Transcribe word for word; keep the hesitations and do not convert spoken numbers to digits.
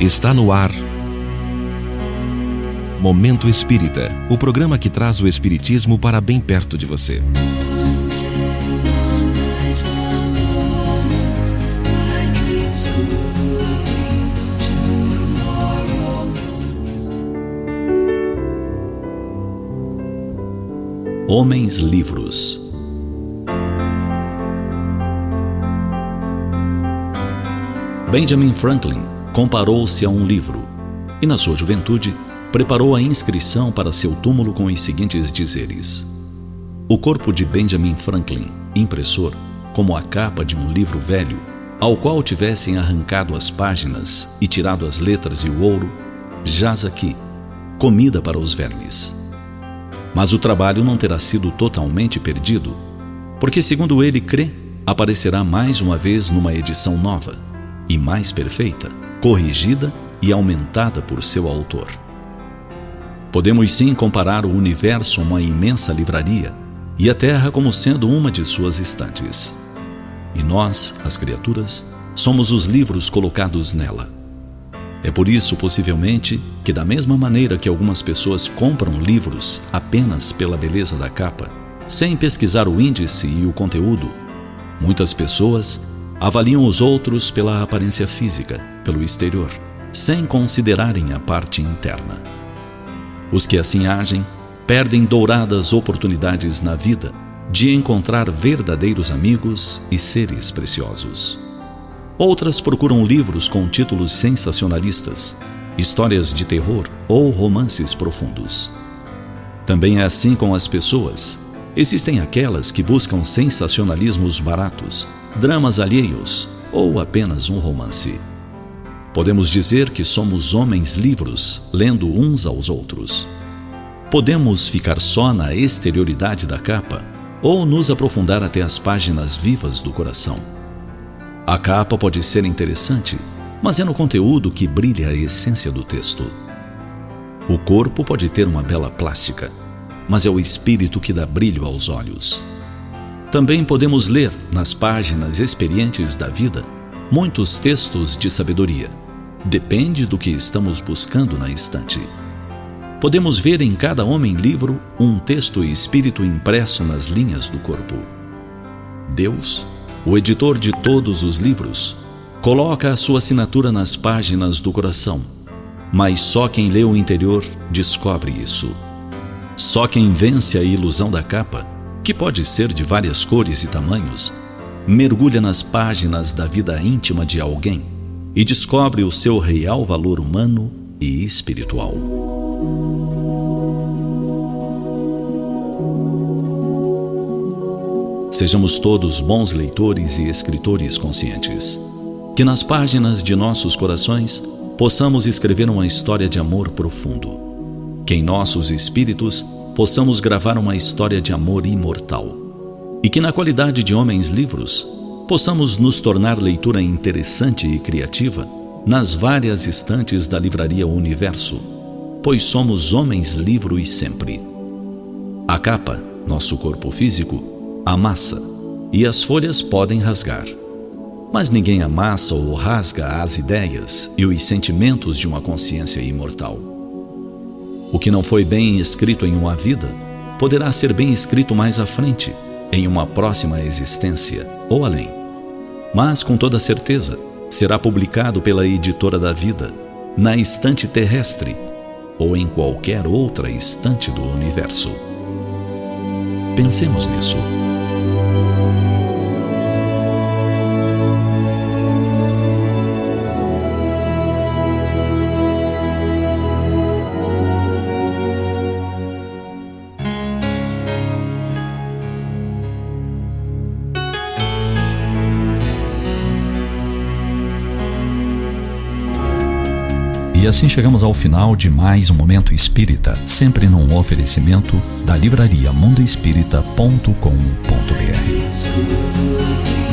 Está no ar Momento Espírita, o programa que traz o Espiritismo para bem perto de você. Homens Livros. Benjamin Franklin comparou-se a um livro e, na sua juventude, preparou a inscrição para seu túmulo com os seguintes dizeres: o corpo de Benjamin Franklin, impressor, como a capa de um livro velho, ao qual tivessem arrancado as páginas e tirado as letras e o ouro, jaz aqui, comida para os vermes. Mas o trabalho não terá sido totalmente perdido, porque, segundo ele crê, aparecerá mais uma vez numa edição nova e mais perfeita, corrigida e aumentada por seu autor. Podemos sim comparar o universo a uma imensa livraria e a Terra como sendo uma de suas estantes. E nós, as criaturas, somos os livros colocados nela. É por isso, possivelmente, que da mesma maneira que algumas pessoas compram livros apenas pela beleza da capa, sem pesquisar o índice e o conteúdo, muitas pessoas avaliam os outros pela aparência física, pelo exterior, sem considerarem a parte interna. Os que assim agem perdem douradas oportunidades na vida de encontrar verdadeiros amigos e seres preciosos. Outras procuram livros com títulos sensacionalistas, histórias de terror ou romances profundos. Também é assim com as pessoas. Existem aquelas que buscam sensacionalismos baratos, dramas alheios ou apenas um romance. Podemos dizer que somos homens livros, lendo uns aos outros. Podemos ficar só na exterioridade da capa ou nos aprofundar até as páginas vivas do coração. A capa pode ser interessante, mas é no conteúdo que brilha a essência do texto. O corpo pode ter uma bela plástica, mas é o espírito que dá brilho aos olhos. Também podemos ler, nas páginas experientes da vida, muitos textos de sabedoria. Depende do que estamos buscando na estante. Podemos ver em cada homem-livro um texto e espírito impresso nas linhas do corpo. Deus, o editor de todos os livros, coloca a sua assinatura nas páginas do coração, mas só quem lê o interior descobre isso. Só quem vence a ilusão da capa, que pode ser de várias cores e tamanhos, mergulha nas páginas da vida íntima de alguém e descobre o seu real valor humano e espiritual. Sejamos todos bons leitores e escritores conscientes, que nas páginas de nossos corações possamos escrever uma história de amor profundo, que em nossos espíritos possamos gravar uma história de amor imortal, e que na qualidade de homens livros possamos nos tornar leitura interessante e criativa nas várias estantes da livraria Universo, pois somos homens livros sempre. A capa, nosso corpo físico, amassa, e as folhas podem rasgar. Mas ninguém amassa ou rasga as ideias e os sentimentos de uma consciência imortal. O que não foi bem escrito em uma vida, poderá ser bem escrito mais à frente, em uma próxima existência ou além. Mas, com toda certeza, será publicado pela editora da vida, na estante terrestre ou em qualquer outra estante do universo. Pensemos nisso. E assim chegamos ao final de mais um Momento Espírita, sempre num oferecimento da livraria mundo espírita ponto com ponto br.